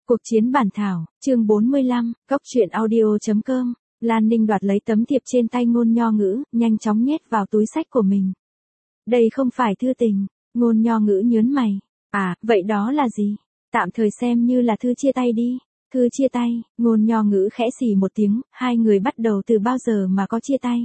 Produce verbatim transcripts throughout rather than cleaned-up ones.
Cuộc chiến bản thảo, chương bốn mươi lăm, góc truyện audio.com, Lan Ninh đoạt lấy tấm thiệp trên tay Ngôn Nho Ngữ, nhanh chóng nhét vào túi xách của mình. Đây không phải thư tình, Ngôn Nho Ngữ nhớn mày. À, vậy đó là gì? Tạm thời xem như là thư chia tay đi. Thư chia tay, Ngôn Nho Ngữ khẽ xì một tiếng, hai người bắt đầu từ bao giờ mà có chia tay.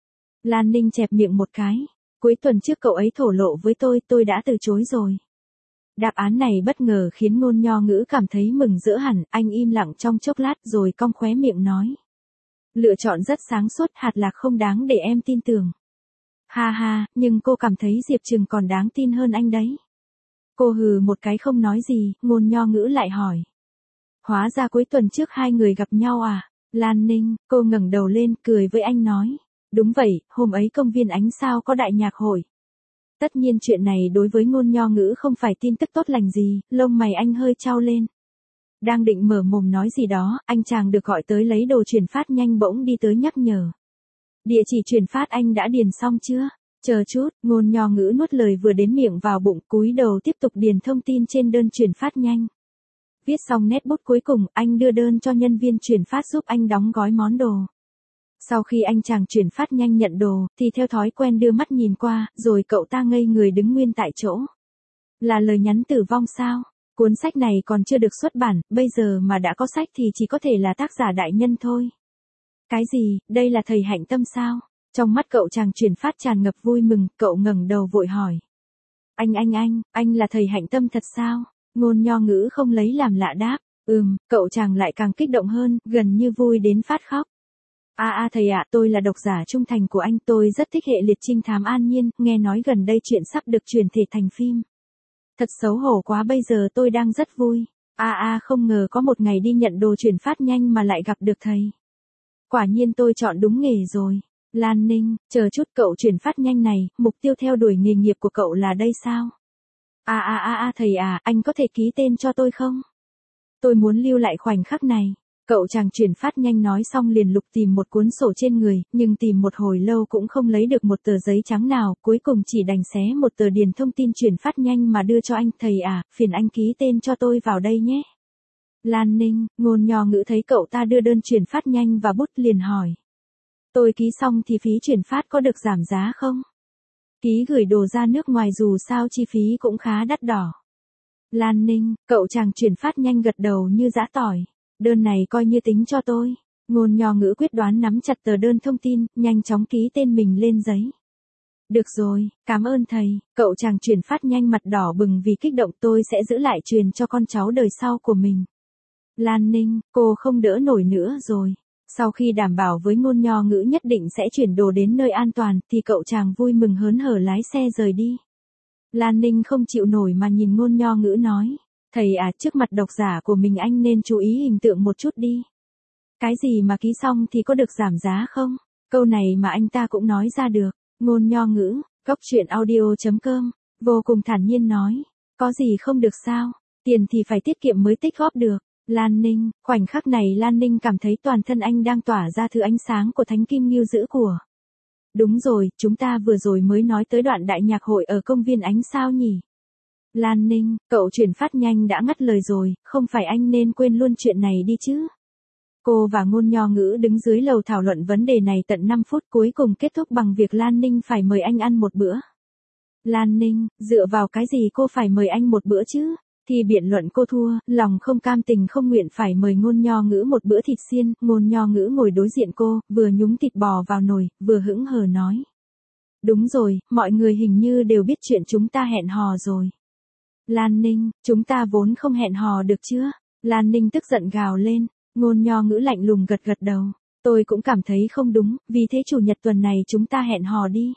Lan Ninh chẹp miệng một cái. Cuối tuần trước cậu ấy thổ lộ với tôi, tôi đã từ chối rồi. Đáp án này bất ngờ khiến Ngôn Nho Ngữ cảm thấy mừng rỡ hẳn, anh im lặng trong chốc lát rồi cong khóe miệng nói. Lựa chọn rất sáng suốt, hạt lạc không đáng để em tin tưởng. Ha ha, nhưng cô cảm thấy Diệp Trừng còn đáng tin hơn anh đấy. Cô hừ một cái không nói gì, Ngôn Nho Ngữ lại hỏi. Hóa ra cuối tuần trước hai người gặp nhau à? Lan Ninh, cô ngẩng đầu lên cười với anh nói. Đúng vậy, hôm ấy công viên ánh sao có đại nhạc hội. Tất nhiên chuyện này đối với Ngôn Nho Ngữ không phải tin tức tốt lành gì, lông mày anh hơi chau lên. Đang định mở mồm nói gì đó, anh chàng được gọi tới lấy đồ chuyển phát nhanh bỗng đi tới nhắc nhở. Địa chỉ chuyển phát anh đã điền xong chưa? Chờ chút, Ngôn Nho Ngữ nuốt lời vừa đến miệng vào bụng, cúi đầu tiếp tục điền thông tin trên đơn chuyển phát nhanh. Viết xong nét bút cuối cùng, anh đưa đơn cho nhân viên chuyển phát giúp anh đóng gói món đồ. Sau khi anh chàng chuyển phát nhanh nhận đồ, thì theo thói quen đưa mắt nhìn qua, rồi cậu ta ngây người đứng nguyên tại chỗ. Là lời nhắn tử vong sao? Cuốn sách này còn chưa được xuất bản, bây giờ mà đã có sách thì chỉ có thể là tác giả đại nhân thôi. Cái gì, đây là thầy Hạnh Tâm sao? Trong mắt cậu chàng chuyển phát tràn ngập vui mừng, cậu ngẩng đầu vội hỏi. Anh anh anh, anh là thầy Hạnh Tâm thật sao? Ngôn Nho Ngữ không lấy làm lạ đáp. Ừm, cậu chàng lại càng kích động hơn, gần như vui đến phát khóc. À à thầy ạ, tôi là độc giả trung thành của anh, tôi rất thích hệ liệt trinh thám An Nhiên, nghe nói gần đây chuyện sắp được chuyển thể thành phim. Thật xấu hổ quá, bây giờ tôi đang rất vui. À à không ngờ có một ngày đi nhận đồ chuyển phát nhanh mà lại gặp được thầy. Quả nhiên tôi chọn đúng nghề rồi. Lan Ninh, chờ chút, cậu chuyển phát nhanh này, mục tiêu theo đuổi nghề nghiệp của cậu là đây sao? À à à à thầy à, anh có thể ký tên cho tôi không? Tôi muốn lưu lại khoảnh khắc này. Cậu chàng chuyển phát nhanh nói xong liền lục tìm một cuốn sổ trên người, nhưng tìm một hồi lâu cũng không lấy được một tờ giấy trắng nào, cuối cùng chỉ đành xé một tờ điền thông tin chuyển phát nhanh mà đưa cho anh. Thầy à, phiền anh ký tên cho tôi vào đây nhé. Lan Ninh, Ngôn Nho Ngữ thấy cậu ta đưa đơn chuyển phát nhanh và bút liền hỏi. Tôi ký xong thì phí chuyển phát có được giảm giá không? Ký gửi đồ ra nước ngoài dù sao chi phí cũng khá đắt đỏ. Lan Ninh, cậu chàng chuyển phát nhanh gật đầu như giã tỏi. Đơn này coi như tính cho tôi. Ngôn Nho Ngữ quyết đoán nắm chặt tờ đơn thông tin, nhanh chóng ký tên mình lên giấy. Được rồi, cảm ơn thầy. Cậu chàng chuyển phát nhanh mặt đỏ bừng vì kích động, tôi sẽ giữ lại truyền cho con cháu đời sau của mình. Lan Ninh, cô không đỡ nổi nữa rồi. Sau khi đảm bảo với Ngôn Nho Ngữ nhất định sẽ chuyển đồ đến nơi an toàn, thì cậu chàng vui mừng hớn hở lái xe rời đi. Lan Ninh không chịu nổi mà nhìn Ngôn Nho Ngữ nói. Thầy à, trước mặt độc giả của mình anh nên chú ý hình tượng một chút đi. Cái gì mà ký xong thì có được giảm giá không? Câu này mà anh ta cũng nói ra được. Ngôn Nho Ngữ, góc truyện audio.com, vô cùng thản nhiên nói. Có gì không được sao? Tiền thì phải tiết kiệm mới tích góp được. Lan Ninh, khoảnh khắc này Lan Ninh cảm thấy toàn thân anh đang tỏa ra thứ ánh sáng của thánh kim ngưu dữ của. Đúng rồi, chúng ta vừa rồi mới nói tới đoạn đại nhạc hội ở công viên ánh sao nhỉ? Lan Ninh, cậu chuyển phát nhanh đã ngắt lời rồi, không phải anh nên quên luôn chuyện này đi chứ. Cô và Ngôn Nho Ngữ đứng dưới lầu thảo luận vấn đề này tận năm phút, cuối cùng kết thúc bằng việc Lan Ninh phải mời anh ăn một bữa. Lan Ninh, dựa vào cái gì cô phải mời anh một bữa chứ? Thì biện luận cô thua, lòng không cam tình không nguyện phải mời Ngôn Nho Ngữ một bữa thịt xiên. Ngôn Nho Ngữ ngồi đối diện cô, vừa nhúng thịt bò vào nồi, vừa hững hờ nói. Đúng rồi, mọi người hình như đều biết chuyện chúng ta hẹn hò rồi. Lan Ninh, chúng ta vốn không hẹn hò được chưa? Lan Ninh tức giận gào lên. Ngôn Nho Ngữ lạnh lùng gật gật đầu. Tôi cũng cảm thấy không đúng, vì thế chủ nhật tuần này chúng ta hẹn hò đi.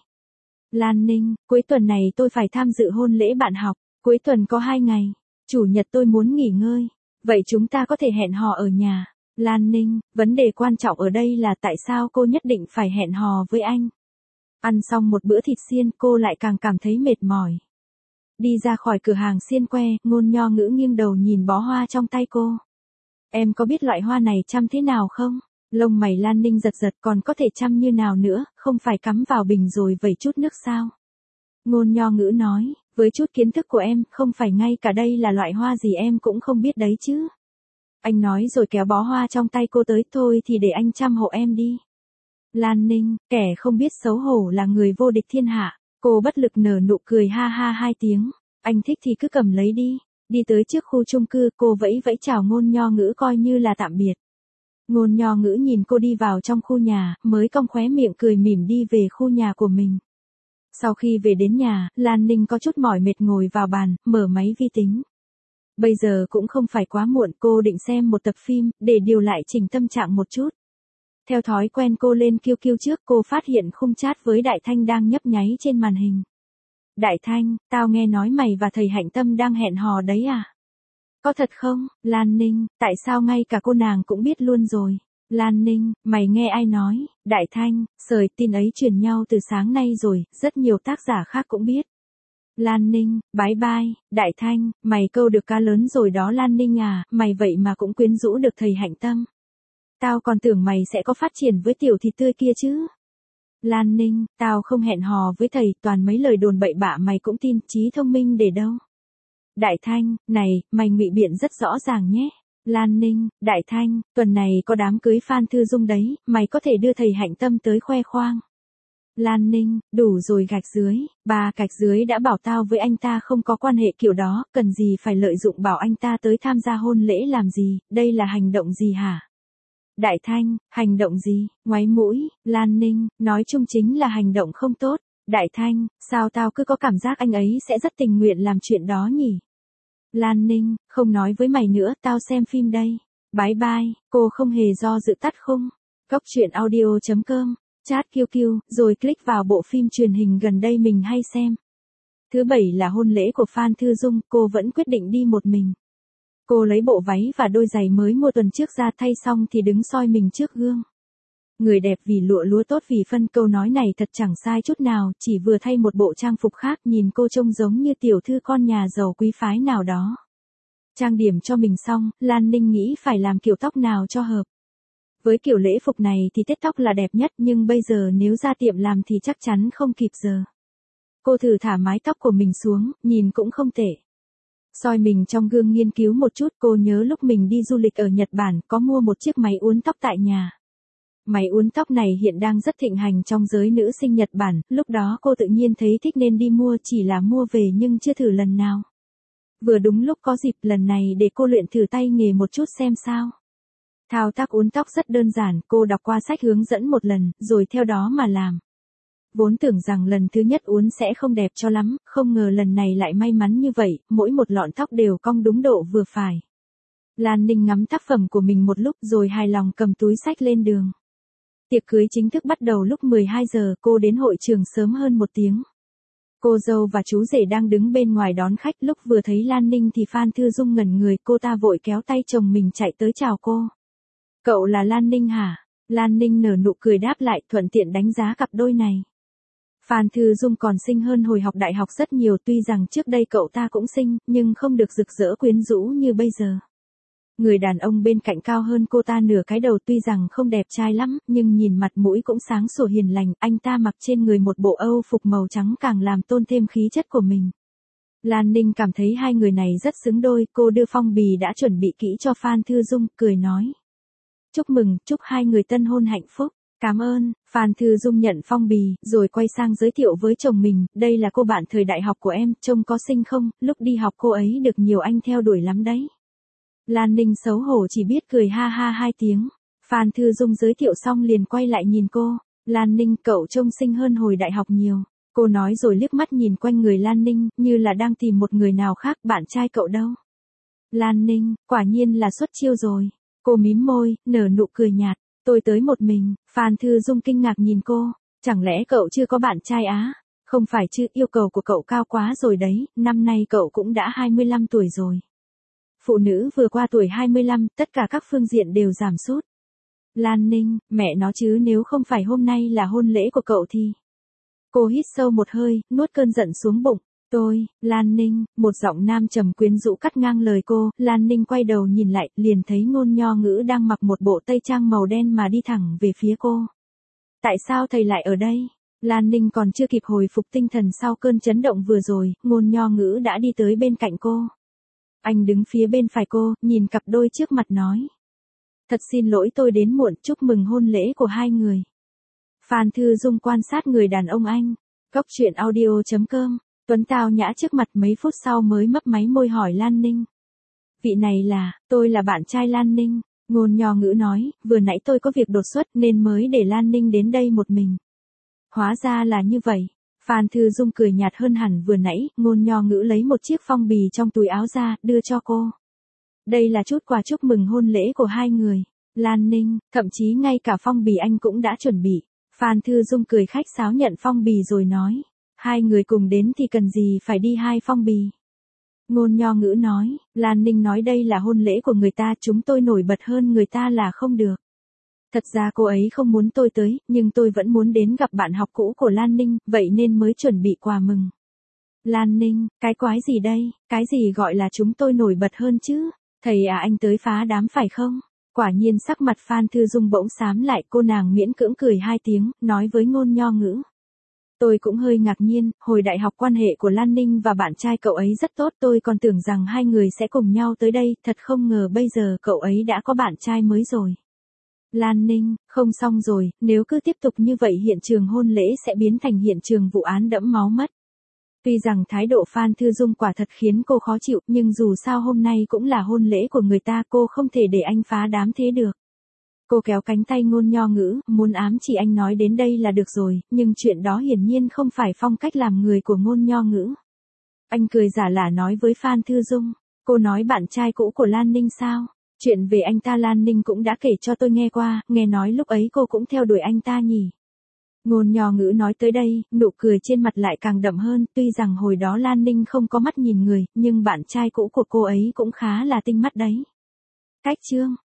Lan Ninh, cuối tuần này tôi phải tham dự hôn lễ bạn học. Cuối tuần có hai ngày. Chủ nhật tôi muốn nghỉ ngơi. Vậy chúng ta có thể hẹn hò ở nhà. Lan Ninh, vấn đề quan trọng ở đây là tại sao cô nhất định phải hẹn hò với anh. Ăn xong một bữa thịt xiên cô lại càng cảm thấy mệt mỏi. Đi ra khỏi cửa hàng xiên que, Ngôn Nho Ngữ nghiêng đầu nhìn bó hoa trong tay cô. Em có biết loại hoa này chăm thế nào không? Lông mày Lan Ninh giật giật, còn có thể chăm như nào nữa, không phải cắm vào bình rồi vẩy chút nước sao? Ngôn Nho Ngữ nói, với chút kiến thức của em, không phải ngay cả đây là loại hoa gì em cũng không biết đấy chứ. Anh nói rồi kéo bó hoa trong tay cô tới, thôi thì để anh chăm hộ em đi. Lan Ninh, kẻ không biết xấu hổ là người vô địch thiên hạ. Cô bất lực nở nụ cười ha ha hai tiếng. Anh thích thì cứ cầm lấy đi. Đi tới trước khu chung cư, cô vẫy vẫy chào Ngôn Nho Ngữ coi như là tạm biệt. Ngôn Nho Ngữ nhìn cô đi vào trong khu nhà, mới cong khóe miệng cười mỉm đi về khu nhà của mình. Sau khi về đến nhà, Lan Ninh có chút mỏi mệt ngồi vào bàn, mở máy vi tính. Bây giờ cũng không phải quá muộn, cô định xem một tập phim, để điều lại chỉnh tâm trạng một chút. Theo thói quen cô lên Q Q trước, cô phát hiện khung chat với Đại Thanh đang nhấp nháy trên màn hình. Đại Thanh, tao nghe nói mày và thầy Hạnh Tâm đang hẹn hò đấy à? Có thật không? Lan Ninh, tại sao ngay cả cô nàng cũng biết luôn rồi? Lan Ninh, mày nghe ai nói? Đại Thanh, sời, tin ấy truyền nhau từ sáng nay rồi, rất nhiều tác giả khác cũng biết. Lan Ninh, bái bai. Đại Thanh, mày câu được cá lớn rồi đó Lan Ninh à, mày vậy mà cũng quyến rũ được thầy Hạnh Tâm. Tao còn tưởng mày sẽ có phát triển với tiểu thịt tươi kia chứ. Lan Ninh, tao không hẹn hò với thầy, toàn mấy lời đồn bậy bạ mày cũng tin, trí thông minh để đâu. Đại Thanh, này, mày ngụy biện rất rõ ràng nhé. Lan Ninh, Đại Thanh, tuần này có đám cưới Phan Thư Dung đấy, mày có thể đưa thầy Hạnh Tâm tới khoe khoang. Lan Ninh, đủ rồi gạch dưới, bà gạch dưới đã bảo tao với anh ta không có quan hệ kiểu đó, cần gì phải lợi dụng bảo anh ta tới tham gia hôn lễ làm gì, đây là hành động gì hả? Đại Thanh, hành động gì? Ngoáy mũi. Lan Ninh, nói chung chính là hành động không tốt. Đại Thanh, sao tao cứ có cảm giác anh ấy sẽ rất tình nguyện làm chuyện đó nhỉ? Lan Ninh, không nói với mày nữa, tao xem phim đây. Bái bai, cô không hề do dự tắt khung. Cốc truyện audio chấm com, chat Q Q, rồi click vào bộ phim truyền hình gần đây mình hay xem. Thứ bảy là hôn lễ của Phan Thư Dung, cô vẫn quyết định đi một mình. Cô lấy bộ váy và đôi giày mới mua tuần trước ra, thay xong thì đứng soi mình trước gương. Người đẹp vì lụa lúa tốt vì phân, câu nói này thật chẳng sai chút nào, chỉ vừa thay một bộ trang phục khác, nhìn cô trông giống như tiểu thư con nhà giàu quý phái nào đó. Trang điểm cho mình xong, Lan Ninh nghĩ phải làm kiểu tóc nào cho hợp. Với kiểu lễ phục này thì tết tóc là đẹp nhất, nhưng bây giờ nếu ra tiệm làm thì chắc chắn không kịp giờ. Cô thử thả mái tóc của mình xuống, nhìn cũng không tệ. Soi mình trong gương nghiên cứu một chút, cô nhớ lúc mình đi du lịch ở Nhật Bản có mua một chiếc máy uốn tóc tại nhà. Máy uốn tóc này hiện đang rất thịnh hành trong giới nữ sinh Nhật Bản, lúc đó cô tự nhiên thấy thích nên đi mua, chỉ là mua về nhưng chưa thử lần nào. Vừa đúng lúc có dịp lần này để cô luyện thử tay nghề một chút xem sao. Thao tác uốn tóc rất đơn giản, cô đọc qua sách hướng dẫn một lần, rồi theo đó mà làm. Vốn tưởng rằng lần thứ nhất uốn sẽ không đẹp cho lắm, không ngờ lần này lại may mắn như vậy, mỗi một lọn tóc đều cong đúng độ vừa phải. Lan Ninh ngắm tác phẩm của mình một lúc rồi hài lòng cầm túi xách lên đường. Tiệc cưới chính thức bắt đầu lúc mười hai giờ, cô đến hội trường sớm hơn một tiếng. Cô dâu và chú rể đang đứng bên ngoài đón khách, lúc vừa thấy Lan Ninh thì Phan Thư Dung ngẩn người, cô ta vội kéo tay chồng mình chạy tới chào cô. Cậu là Lan Ninh hả? Lan Ninh nở nụ cười đáp lại, thuận tiện đánh giá cặp đôi này. Phan Thư Dung còn xinh hơn hồi học đại học rất nhiều, tuy rằng trước đây cậu ta cũng xinh, nhưng không được rực rỡ quyến rũ như bây giờ. Người đàn ông bên cạnh cao hơn cô ta nửa cái đầu, tuy rằng không đẹp trai lắm, nhưng nhìn mặt mũi cũng sáng sủa hiền lành, anh ta mặc trên người một bộ âu phục màu trắng càng làm tôn thêm khí chất của mình. Lan Ninh cảm thấy hai người này rất xứng đôi, cô đưa phong bì đã chuẩn bị kỹ cho Phan Thư Dung, cười nói. Chúc mừng, chúc hai người tân hôn hạnh phúc. Cảm ơn. Phan Thư Dung nhận phong bì, rồi quay sang giới thiệu với chồng mình, đây là cô bạn thời đại học của em, trông có xinh không, lúc đi học cô ấy được nhiều anh theo đuổi lắm đấy. Lan Ninh xấu hổ chỉ biết cười ha ha hai tiếng. Phan Thư Dung giới thiệu xong liền quay lại nhìn cô. Lan Ninh, cậu trông xinh hơn hồi đại học nhiều. Cô nói rồi liếc mắt nhìn quanh người Lan Ninh, như là đang tìm một người nào khác, bạn trai cậu đâu? Lan Ninh, quả nhiên là xuất chiêu rồi. Cô mím môi, nở nụ cười nhạt. Tôi tới một mình. Phan Thư Dung kinh ngạc nhìn cô. Chẳng lẽ cậu chưa có bạn trai á? Không phải chứ, yêu cầu của cậu cao quá rồi đấy, năm nay cậu cũng đã hai mươi lăm tuổi rồi. Phụ nữ vừa qua tuổi hai mươi lăm, tất cả các phương diện đều giảm sút. Lan Ninh, mẹ nó chứ, nếu không phải hôm nay là hôn lễ của cậu thì... Cô hít sâu một hơi, nuốt cơn giận xuống bụng. Tôi, Lan Ninh, một giọng nam trầm quyến rũ cắt ngang lời cô. Lan Ninh quay đầu nhìn lại, liền thấy Ngôn Nho Ngữ đang mặc một bộ tây trang màu đen mà đi thẳng về phía cô. Tại sao thầy lại ở đây? Lan Ninh còn chưa kịp hồi phục tinh thần sau cơn chấn động vừa rồi, Ngôn Nho Ngữ đã đi tới bên cạnh cô. Anh đứng phía bên phải cô, nhìn cặp đôi trước mặt nói. Thật xin lỗi tôi đến muộn, chúc mừng hôn lễ của hai người. Phan Thư Dung quan sát người đàn ông anh. Cốc truyện audio chấm com. Tuấn tao nhã trước mặt mấy phút sau mới mấp máy môi hỏi Lan Ninh. Vị này là, tôi là bạn trai Lan Ninh. Ngôn Nho Ngữ nói, vừa nãy tôi có việc đột xuất nên mới để Lan Ninh đến đây một mình. Hóa ra là như vậy. Phan Thư Dung cười nhạt hơn hẳn vừa nãy, Ngôn Nho Ngữ lấy một chiếc phong bì trong túi áo ra, đưa cho cô. Đây là chút quà chúc mừng hôn lễ của hai người. Lan Ninh, thậm chí ngay cả phong bì anh cũng đã chuẩn bị. Phan Thư Dung cười khách sáo nhận phong bì rồi nói. Hai người cùng đến thì cần gì phải đi hai phong bì. Ngôn Nho Ngữ nói, Lan Ninh nói đây là hôn lễ của người ta, chúng tôi nổi bật hơn người ta là không được. Thật ra cô ấy không muốn tôi tới, nhưng tôi vẫn muốn đến gặp bạn học cũ của Lan Ninh, vậy nên mới chuẩn bị quà mừng. Lan Ninh, cái quái gì đây, cái gì gọi là chúng tôi nổi bật hơn chứ? Thầy à, anh tới phá đám phải không? Quả nhiên sắc mặt Phan Thư Dung bỗng xám lại, cô nàng miễn cưỡng cười hai tiếng, nói với Ngôn Nho Ngữ. Tôi cũng hơi ngạc nhiên, hồi đại học quan hệ của Lan Ninh và bạn trai cậu ấy rất tốt, tôi còn tưởng rằng hai người sẽ cùng nhau tới đây, thật không ngờ bây giờ cậu ấy đã có bạn trai mới rồi. Lan Ninh, không xong rồi, nếu cứ tiếp tục như vậy hiện trường hôn lễ sẽ biến thành hiện trường vụ án đẫm máu mất. Tuy rằng thái độ Phan Thư Dung quả thật khiến cô khó chịu, nhưng dù sao hôm nay cũng là hôn lễ của người ta, cô không thể để anh phá đám thế được. Cô kéo cánh tay Ngôn Nho Ngữ, muốn ám chỉ anh nói đến đây là được rồi, nhưng chuyện đó hiển nhiên không phải phong cách làm người của Ngôn Nho Ngữ. Anh cười giả lả nói với Phan Thư Dung, cô nói bạn trai cũ của Lan Ninh sao? Chuyện về anh ta Lan Ninh cũng đã kể cho tôi nghe qua, nghe nói lúc ấy cô cũng theo đuổi anh ta nhỉ. Ngôn Nho Ngữ nói tới đây, nụ cười trên mặt lại càng đậm hơn, tuy rằng hồi đó Lan Ninh không có mắt nhìn người, nhưng bạn trai cũ của cô ấy cũng khá là tinh mắt đấy. Cách chương